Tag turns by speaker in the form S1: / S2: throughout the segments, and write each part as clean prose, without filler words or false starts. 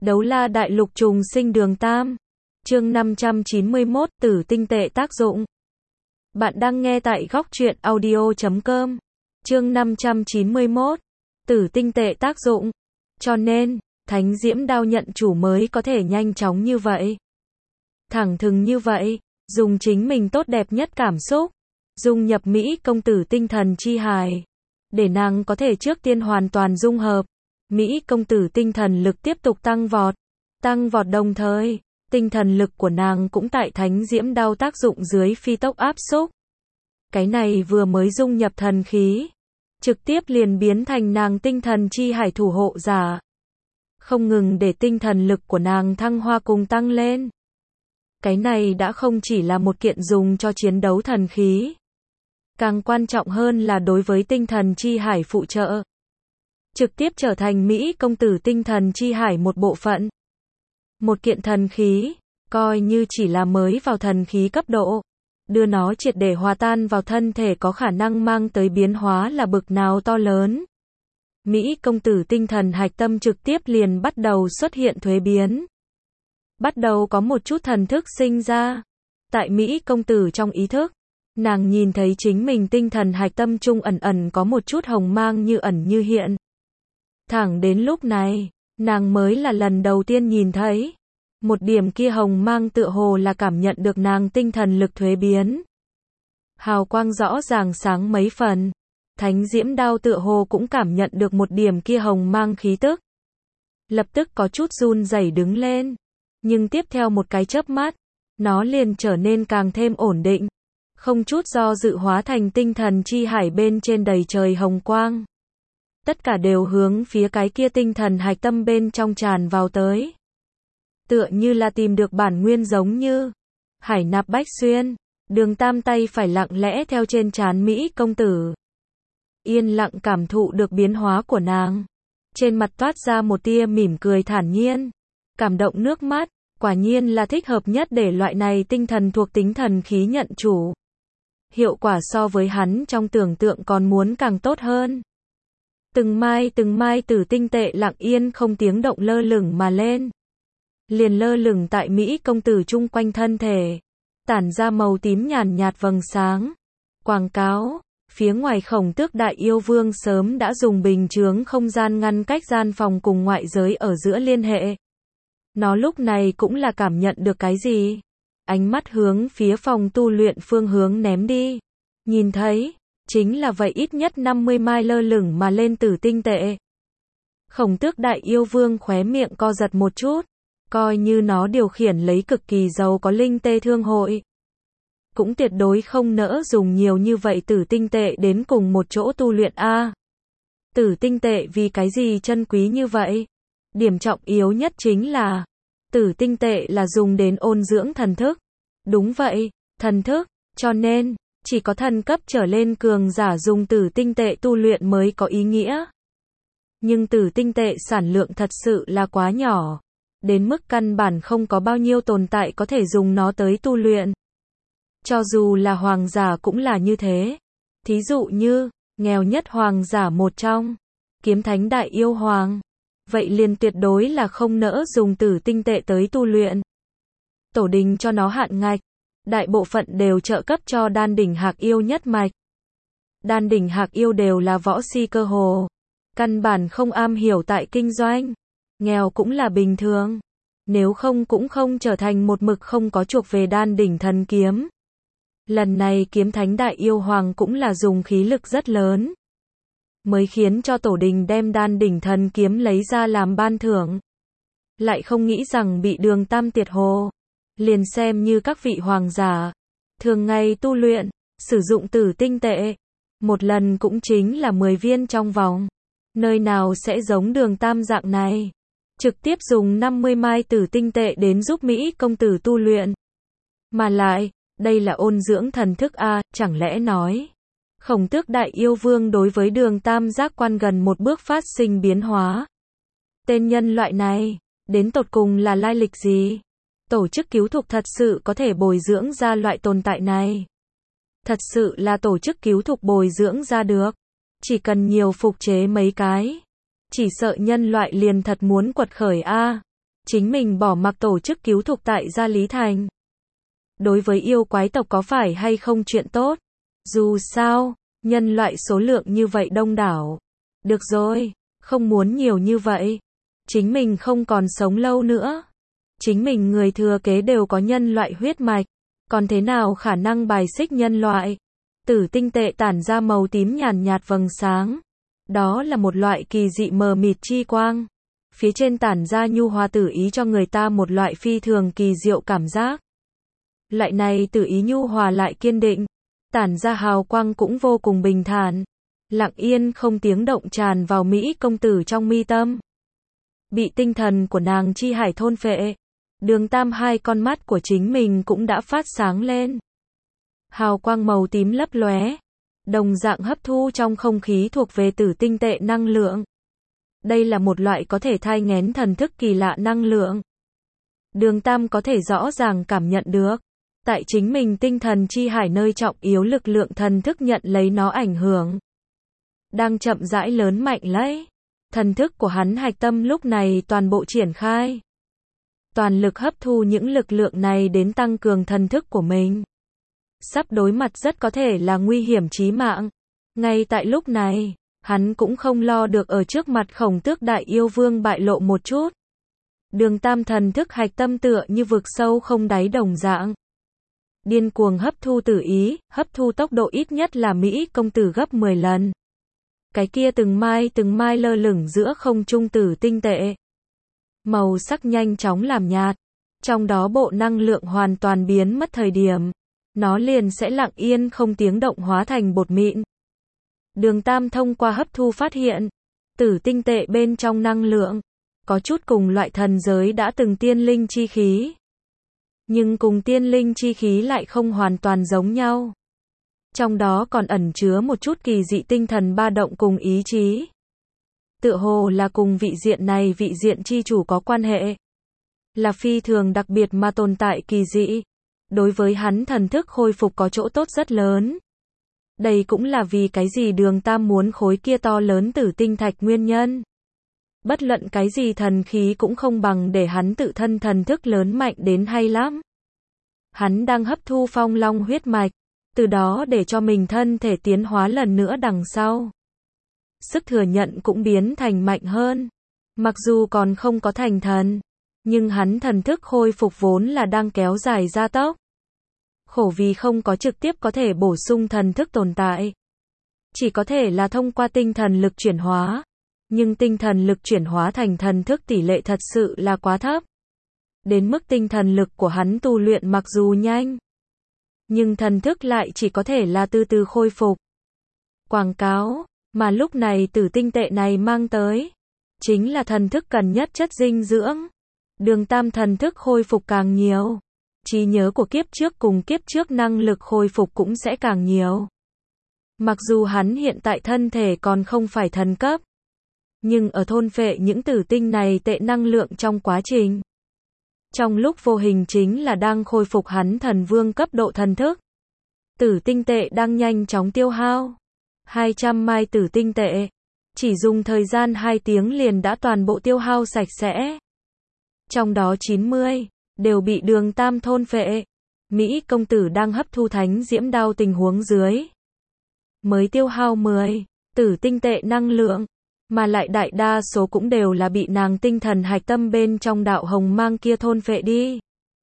S1: Đấu la đại lục trùng sinh đường Tam. Chương 591, tử tinh tệ tác dụng. Bạn đang nghe tại góc truyện audio.com. Chương 591, tử tinh tệ tác dụng. Cho nên, thánh diễm đao nhận chủ mới có thể nhanh chóng như vậy. Thẳng thừng như vậy, dùng chính mình tốt đẹp nhất cảm xúc, dung nhập Mỹ công tử tinh thần chi hài, để nàng có thể trước tiên hoàn toàn dung hợp. Mỹ công tử tinh thần lực tiếp tục tăng vọt đồng thời, tinh thần lực của nàng cũng tại thánh diễm đao tác dụng dưới phi tốc áp xúc. Cái này vừa mới dung nhập thần khí, trực tiếp liền biến thành nàng tinh thần chi hải thủ hộ giả. Không ngừng để tinh thần lực của nàng thăng hoa cùng tăng lên. Cái này đã không chỉ là một kiện dùng cho chiến đấu thần khí. Càng quan trọng hơn là đối với tinh thần chi hải phụ trợ. Trực tiếp trở thành Mỹ công tử tinh thần chi hải một bộ phận. Một kiện thần khí, coi như chỉ là mới vào thần khí cấp độ. Đưa nó triệt để hòa tan vào thân thể có khả năng mang tới biến hóa là bực nào to lớn. Mỹ công tử tinh thần hạch tâm trực tiếp liền bắt đầu xuất hiện thuế biến. Bắt đầu có một chút thần thức sinh ra. Tại Mỹ công tử trong ý thức, nàng nhìn thấy chính mình tinh thần hạch tâm trung ẩn có một chút hồng mang như ẩn như hiện. Thẳng đến lúc này, nàng mới là lần đầu tiên nhìn thấy. Một điểm kia hồng mang tựa hồ là cảm nhận được nàng tinh thần lực thuế biến. Hào quang rõ ràng sáng mấy phần. Thánh diễm đao tựa hồ cũng cảm nhận được một điểm kia hồng mang khí tức. Lập tức có chút run rẩy đứng lên. Nhưng tiếp theo một cái chớp mắt, nó liền trở nên càng thêm ổn định. Không chút do dự hóa thành tinh thần chi hải bên trên đầy trời hồng quang. Tất cả đều hướng phía cái kia tinh thần hạch tâm bên trong tràn vào tới. Tựa như là tìm được bản nguyên giống như hải nạp bách xuyên. Đường Tam tay phải lặng lẽ theo trên trán Mỹ công tử. Yên lặng cảm thụ được biến hóa của nàng. Trên mặt toát ra một tia mỉm cười thản nhiên. Cảm động nước mắt, quả nhiên là thích hợp nhất để loại này tinh thần thuộc tính thần khí nhận chủ. Hiệu quả so với hắn trong tưởng tượng còn muốn càng tốt hơn. Từng mai tử tinh tệ lặng yên không tiếng động lơ lửng mà lên. Liền lơ lửng tại Mỹ công tử chung quanh thân thể. Tản ra màu tím nhàn nhạt vầng sáng. Quảng cáo, phía ngoài Khổng Tước Đại Yêu Vương sớm đã dùng bình chướng không gian ngăn cách gian phòng cùng ngoại giới ở giữa liên hệ. Nó lúc này cũng là cảm nhận được cái gì? Ánh mắt hướng phía phòng tu luyện phương hướng ném đi. Nhìn thấy, chính là vậy ít nhất 50 mai lơ lửng mà lên tử tinh tệ. Khổng Tước Đại Yêu Vương khóe miệng co giật một chút. Coi như nó điều khiển lấy cực kỳ giàu có linh tê thương hội. Cũng tuyệt đối không nỡ dùng nhiều như vậy tử tinh tệ đến cùng một chỗ tu luyện a. Tử tinh tệ vì cái gì chân quý như vậy? Điểm trọng yếu nhất chính là tử tinh tệ là dùng đến ôn dưỡng thần thức. Đúng vậy, thần thức, cho nên chỉ có thần cấp trở lên cường giả dùng tử tinh tệ tu luyện mới có ý nghĩa. Nhưng tử tinh tệ sản lượng thật sự là quá nhỏ, đến mức căn bản không có bao nhiêu tồn tại có thể dùng nó tới tu luyện. Cho dù là hoàng giả cũng là như thế. Thí dụ như, nghèo nhất hoàng giả một trong, Kiếm Thánh Đại Yêu Hoàng. Vậy liền tuyệt đối là không nỡ dùng tử tinh tệ tới tu luyện. Tổ đình cho nó hạn ngạch. Đại bộ phận đều trợ cấp cho đan đỉnh hạc yêu nhất mạch. Đan đỉnh hạc yêu đều là võ si cơ hồ. Căn bản không am hiểu tại kinh doanh. Nghèo cũng là bình thường. Nếu không cũng không trở thành một mực không có chuộc về đan đỉnh thần kiếm. Lần này Kiếm Thánh Đại Yêu Hoàng cũng là dùng khí lực rất lớn. Mới khiến cho tổ đình đem đan đỉnh thần kiếm lấy ra làm ban thưởng. Lại không nghĩ rằng bị Đường Tam tiệt hồ. Liền xem như các vị hoàng giả. Thường ngày tu luyện, sử dụng tử tinh tệ. Một lần cũng chính là 10 viên trong vòng. Nơi nào sẽ giống Đường Tam dạng này. Trực tiếp dùng 50 mai tử tinh tệ đến giúp Mỹ công tử tu luyện. Mà lại, đây là ôn dưỡng thần thức a, chẳng lẽ nói. Khổng Tước Đại Yêu Vương đối với Đường Tam giác quan gần một bước phát sinh biến hóa. Tên nhân loại này, đến tột cùng là lai lịch gì? Tổ chức cứu thục thật sự có thể bồi dưỡng ra loại tồn tại này. Thật sự là tổ chức cứu thục bồi dưỡng ra được. Chỉ cần nhiều phục chế mấy cái. Chỉ sợ nhân loại liền thật muốn quật khởi a. chính mình bỏ mặc tổ chức cứu thục tại Gia Lý Thành. Đối với yêu quái tộc có phải hay không chuyện tốt? Dù sao, nhân loại số lượng như vậy đông đảo. Được rồi, không muốn nhiều như vậy. Chính mình không còn sống lâu nữa. Chính mình người thừa kế đều có nhân loại huyết mạch. Còn thế nào khả năng bài xích nhân loại? Tử tinh tệ tản ra màu tím nhàn nhạt vầng sáng. Đó là một loại kỳ dị mờ mịt chi quang. Phía trên tản ra nhu hòa tử ý cho người ta một loại phi thường kỳ diệu cảm giác. Loại này tử ý nhu hòa lại kiên định. Tản ra hào quang cũng vô cùng bình thản. Lặng yên không tiếng động tràn vào Mỹ công tử trong mi tâm. Bị tinh thần của nàng chi hải thôn phệ. Đường Tam hai con mắt của chính mình cũng đã phát sáng lên. Hào quang màu tím lấp lóe. Đồng dạng hấp thu trong không khí thuộc về tử tinh tệ năng lượng. Đây là một loại có thể thai nghén thần thức kỳ lạ năng lượng. Đường Tam có thể rõ ràng cảm nhận được. Tại chính mình tinh thần chi hải nơi trọng yếu lực lượng thần thức nhận lấy nó ảnh hưởng. Đang chậm rãi lớn mạnh lấy. Thần thức của hắn hạch tâm lúc này toàn bộ triển khai. Toàn lực hấp thu những lực lượng này đến tăng cường thần thức của mình. Sắp đối mặt rất có thể là nguy hiểm chí mạng. Ngay tại lúc này, hắn cũng không lo được ở trước mặt Khổng Tước Đại Yêu Vương bại lộ một chút. Đường Tam thần thức hạch tâm tựa như vực sâu không đáy đồng dạng. Điên cuồng hấp thu tử ý, hấp thu tốc độ ít nhất là Mỹ công tử gấp 10 lần. Cái kia từng mai lơ lửng giữa không trung tử tinh tệ. Màu sắc nhanh chóng làm nhạt. Trong đó bộ năng lượng hoàn toàn biến mất thời điểm. Nó liền sẽ lặng yên không tiếng động hóa thành bột mịn. Đường Tam thông qua hấp thu phát hiện. Tử tinh tệ bên trong năng lượng. Có chút cùng loại thần giới đã từng tiên linh chi khí. Nhưng cùng tiên linh chi khí lại không hoàn toàn giống nhau. Trong đó còn ẩn chứa một chút kỳ dị tinh thần ba động cùng ý chí. Tựa hồ là cùng vị diện chi chủ có quan hệ. Là phi thường đặc biệt mà tồn tại kỳ dị. Đối với hắn thần thức khôi phục có chỗ tốt rất lớn. Đây cũng là vì cái gì Đường Tam muốn khối kia to lớn tử tinh thạch nguyên nhân. Bất luận cái gì thần khí cũng không bằng để hắn tự thân thần thức lớn mạnh đến hay lắm. Hắn đang hấp thu phong long huyết mạch. Từ đó để cho mình thân thể tiến hóa lần nữa đằng sau. Sức thừa nhận cũng biến thành mạnh hơn. Mặc dù còn không có thành thần. Nhưng hắn thần thức khôi phục vốn là đang kéo dài gia tốc. Khổ vì không có trực tiếp có thể bổ sung thần thức tồn tại. Chỉ có thể là thông qua tinh thần lực chuyển hóa. Nhưng tinh thần lực chuyển hóa thành thần thức tỷ lệ thật sự là quá thấp. Đến mức tinh thần lực của hắn tu luyện mặc dù nhanh. Nhưng thần thức lại chỉ có thể là từ từ khôi phục. Quảng cáo, mà lúc này tử tinh tệ này mang tới. Chính là thần thức cần nhất chất dinh dưỡng. Đường Tam thần thức khôi phục càng nhiều. Trí nhớ của kiếp trước cùng kiếp trước năng lực khôi phục cũng sẽ càng nhiều. Mặc dù hắn hiện tại thân thể còn không phải thần cấp. Nhưng ở thôn phệ những tử tinh này tệ năng lượng trong quá trình. Trong lúc vô hình chính là đang khôi phục hắn thần vương cấp độ thần thức. Tử tinh tệ đang nhanh chóng tiêu hao. 200 mai tử tinh tệ. Chỉ dùng thời gian 2 tiếng liền đã toàn bộ tiêu hao sạch sẽ. Trong đó 90 đều bị Đường Tam thôn phệ. Mỹ công tử đang hấp thu thánh diễm đao tình huống dưới. Mới tiêu hao 10 tử tinh tệ năng lượng. Mà lại đại đa số cũng đều là bị nàng tinh thần hạch tâm bên trong đạo hồng mang kia thôn phệ đi.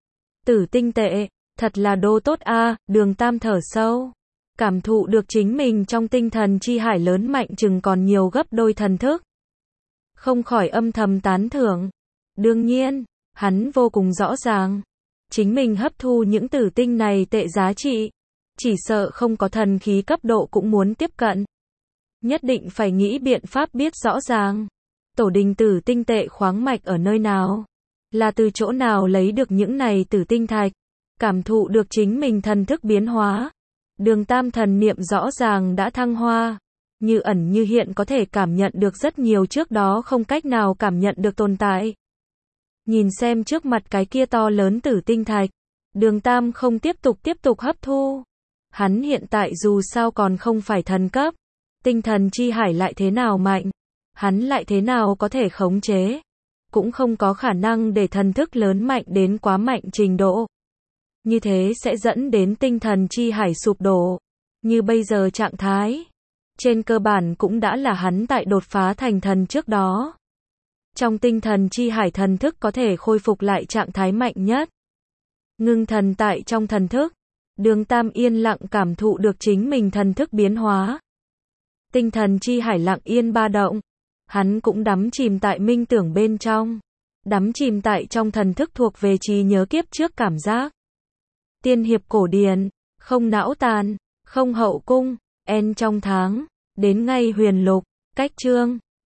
S1: Tử tinh tệ, thật là đồ tốt a. Đường Tam thở sâu. Cảm thụ được chính mình trong tinh thần chi hải lớn mạnh chừng còn nhiều gấp đôi thần thức. Không khỏi âm thầm tán thưởng. Đương nhiên, hắn vô cùng rõ ràng. Chính mình hấp thu những tử tinh này tệ giá trị. Chỉ sợ không có thần khí cấp độ cũng muốn tiếp cận. Nhất định phải nghĩ biện pháp biết rõ ràng. Tổ đình tử tinh tệ khoáng mạch ở nơi nào? Là từ chỗ nào lấy được những này tử tinh thạch? Cảm thụ được chính mình thần thức biến hóa. Đường Tam thần niệm rõ ràng đã thăng hoa. Như ẩn như hiện có thể cảm nhận được rất nhiều trước đó không cách nào cảm nhận được tồn tại. Nhìn xem trước mặt cái kia to lớn tử tinh thạch. Đường Tam không tiếp tục hấp thu. Hắn hiện tại dù sao còn không phải thần cấp. Tinh thần chi hải lại thế nào mạnh. Hắn lại thế nào có thể khống chế. cũng không có khả năng để thần thức lớn mạnh đến quá mạnh trình độ. Như thế sẽ dẫn đến tinh thần chi hải sụp đổ. Như bây giờ trạng thái, trên cơ bản cũng đã là hắn tại đột phá thành thần trước đó. Trong tinh thần chi hải thần thức có thể khôi phục lại trạng thái mạnh nhất. Ngưng thần tại trong thần thức, Đường Tam yên lặng cảm thụ được chính mình thần thức biến hóa. Tinh thần chi hải lặng yên ba động, hắn cũng đắm chìm tại minh tưởng bên trong, đắm chìm tại trong thần thức thuộc về trí nhớ kiếp trước cảm giác. Tiên hiệp cổ điển, không não tàn, không hậu cung, en trong tháng, đến ngay huyền lục, cách chương